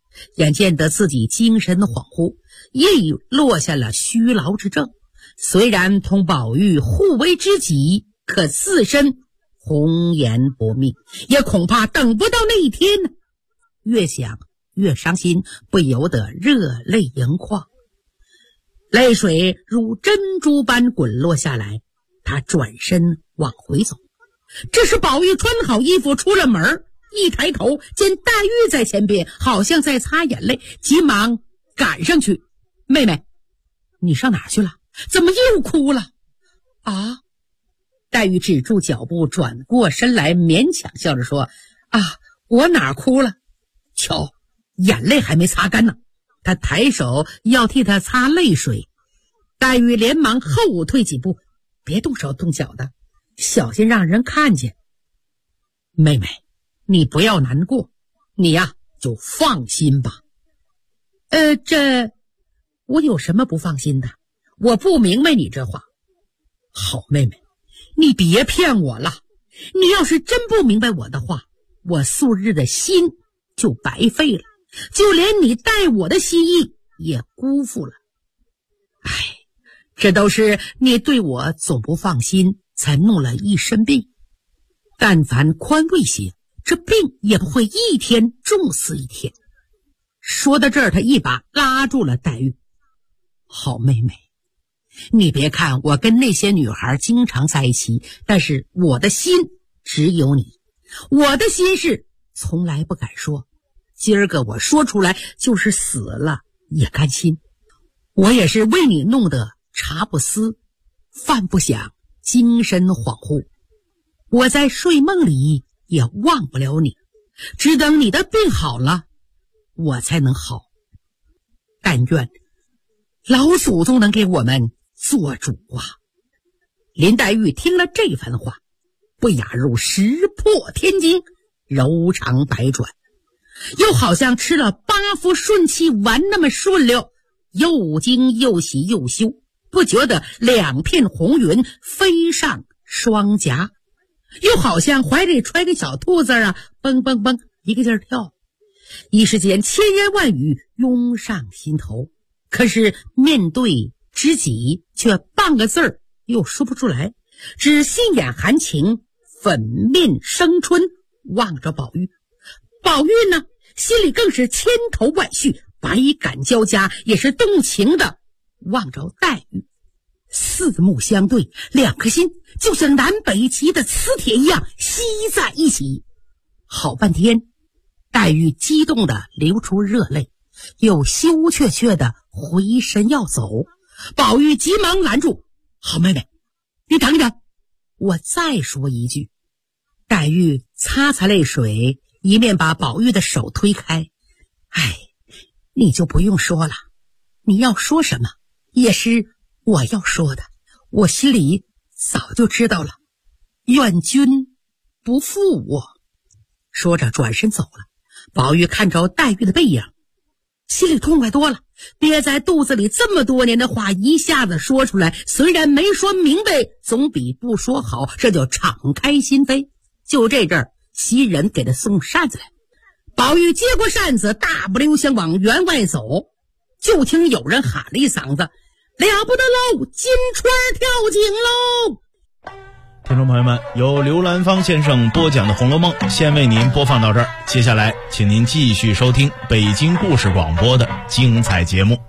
眼见得自己精神恍惚，也已落下了虚劳之症。虽然同宝玉互为知己，可自身红颜薄命，也恐怕等不到那一天呢。越想越伤心，不由得热泪盈眶，泪水如珍珠般滚落下来。他转身往回走，这时宝玉穿好衣服出了门，一抬头见黛玉在前边，好像在擦眼泪，急忙赶上去：“妹妹，你上哪去了？怎么又哭了？”啊！黛玉止住脚步，转过身来，勉强笑着说：“啊，我哪哭了？瞧，眼泪还没擦干呢。”她抬手要替她擦泪水，黛玉连忙后退几步：“别动手动脚的，小心让人看见。妹妹，你不要难过，你呀就放心吧。”这我有什么不放心的？我不明白你这话。好妹妹，你别骗我了。你要是真不明白我的话，我素日的心就白费了，就连你待我的心意也辜负了。哎，这都是你对我总不放心，才弄了一身病。但凡宽慰些，这病也不会一天重死一天。说到这儿，他一把拉住了黛玉：“好妹妹，你别看我跟那些女孩经常在一起，但是我的心只有你，我的心事从来不敢说。今儿个我说出来，就是死了也甘心。我也是为你弄得茶不思，饭不想，精神恍惚。我在睡梦里也忘不了你，只等你的病好了，我才能好。但愿老祖宗能给我们做主啊！”林黛玉听了这番话，不亚如石破天惊，柔肠百转，又好像吃了8副顺气丸那么顺溜，又惊又喜又羞，不觉得2片红云飞上双颊，又好像怀里揣个小兔子啊，蹦蹦蹦一个劲儿跳。一时间千言万语涌上心头，可是面对知己却半个字儿又说不出来，只心眼含情，粉面生春，望着宝玉。宝玉呢，心里更是千头万绪，百感交加，也是动情的望着黛玉。四目相对，两颗心就像南北极的磁铁一样吸在一起。好半天，黛玉激动的流出热泪，又羞怯怯的回身要走。宝玉急忙拦住：“好妹妹，你等等，我再说一句。”黛玉擦擦泪水，一面把宝玉的手推开：“哎，你就不用说了，你要说什么也是我要说的，我心里早就知道了，愿君不负我。”说着转身走了。宝玉看着黛玉的背影，心里痛快多了，憋在肚子里这么多年的话一下子说出来，虽然没说明白，总比不说好，这就敞开心扉。就这阵儿，袭人给他送扇子来，宝玉接过扇子，大步流星往园外走，就听有人喊了一嗓子：“了不得喽，金钏跳井喽！” 听众朋友们，由刘兰芳先生播讲的《红楼梦》先为您播放到这儿，接下来请您继续收听北京故事广播的精彩节目。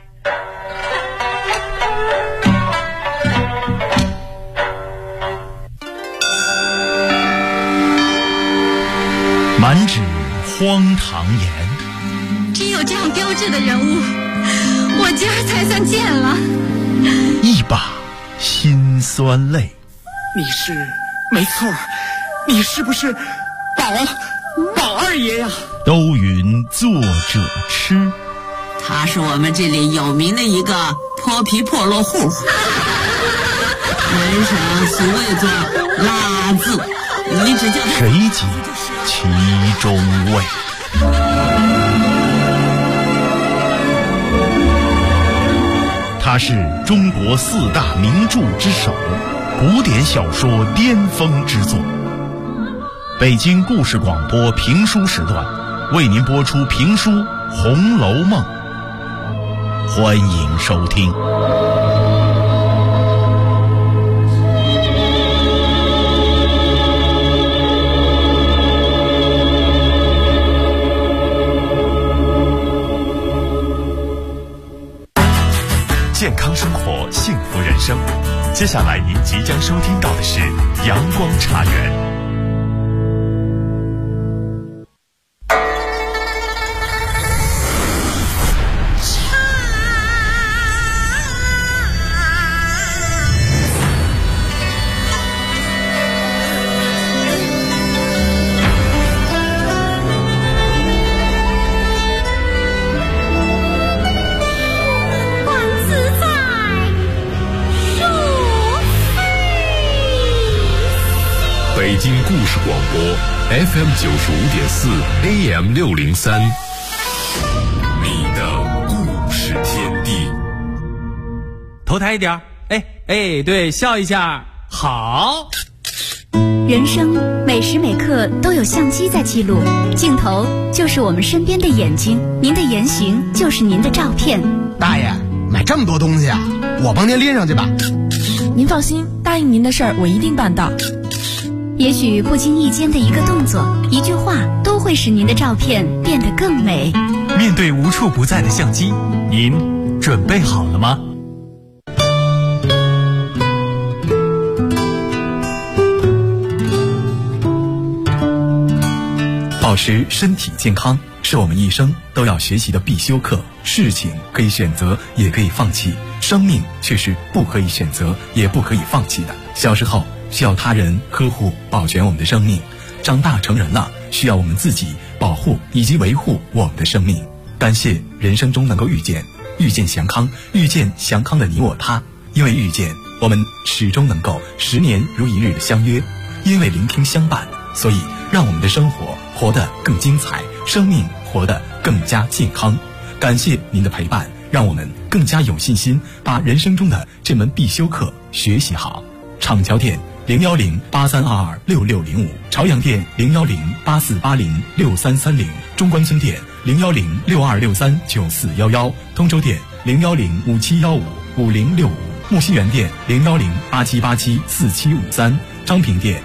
满纸荒唐言， 只有这样标致的人物，我今儿才算见了。 一把辛酸泪。 你是没错，你是不是宝二爷呀？ 都云作者痴， 他是我们这里有名的一个泼皮破落户，门上俗谓作拉字，你只叫他谁解其中味？他是中国4大名著之首，古典小说巅峰之作。北京故事广播评书时段为您播出评书《红楼梦》，欢迎收听。 健康生活，幸福人生。接下来您即将收听到的是阳光茶园。 北京故事广播 FM 95.4 AM 603，你的故事天地。 头抬一点，哎，对，笑一下，好。 人生每时每刻都有相机在记录，镜头就是我们身边的眼睛，您的言行就是您的照片。 大爷，买这么多东西啊，我帮您拎上去吧。 您放心，答应您的事儿我一定办到。 也许不经意间的一个动作、一句话，都会使您的照片变得更美。 面对无处不在的相机，您准备好了吗？保持身体健康是我们一生都要学习的必修课。事情可以选择，也可以放弃，生命却是不可以选择，也不可以放弃的。小时候需要他人呵护保全我们的生命，长大成人了需要我们自己保护以及维护我们的生命。感谢人生中能够遇见祥康，遇见祥康的你我他。因为遇见，我们始终能够10年如一日的相约；因为聆听相伴，所以让我们的生活活得更精彩，生命活得更加健康。感谢您的陪伴，让我们更加有信心把人生中的这门必修课学习好。厂桥店01083226605，朝阳店01084806330，中关村店01062639411，通州店01057155065，木樨园店01087874753，昌平店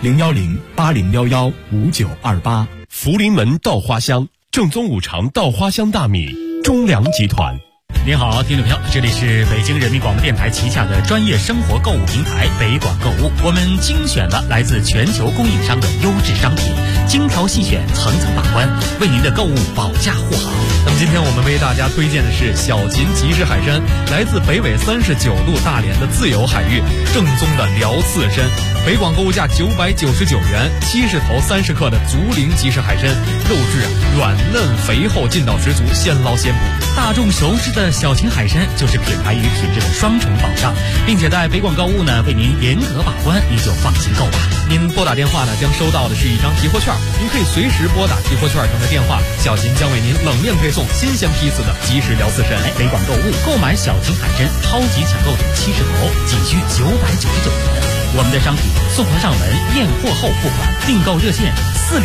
01080115928。 福临门稻花香，正宗五常稻花香大米，中粮集团。 您好，听众朋友，这里是北京人民广播电台旗下的专业生活购物平台北广购物，我们精选了来自全球供应商的优质商品，精挑细选，层层把关，为您的购物保驾护航。 那么今天我们为大家推荐的是小秦即食海参，来自北纬39度大连的自由海域，正宗的辽刺参。北广购物价999元，70头30克的竹林即食海参，肉质软嫩肥厚，劲道十足，现捞现捕。 大众熟知的小秦海参就是品牌与品质的双重保障，并且在北广购物呢为您严格把关，您就放心购吧。 您拨打电话呢将收到的是一张提货券，您可以随时拨打提货券上的电话，小秦将为您冷链配送新鲜批次的即食辽刺参。 北广购物购买小秦海参超级抢购点70头，仅需999元。我们的商品送货上门，验货后付款，订购热线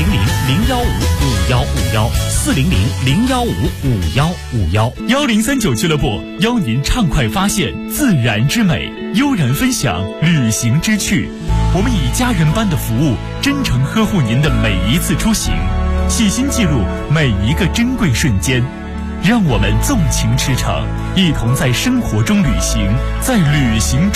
400-015-5151，400-015-5151，1039俱乐部邀您畅快发现自然之美，悠然分享旅行之趣。我们以家人般的服务，真诚呵护您的每一次出行，细心记录每一个珍贵瞬间。让我们纵情驰骋，一同在生活中旅行，在旅行中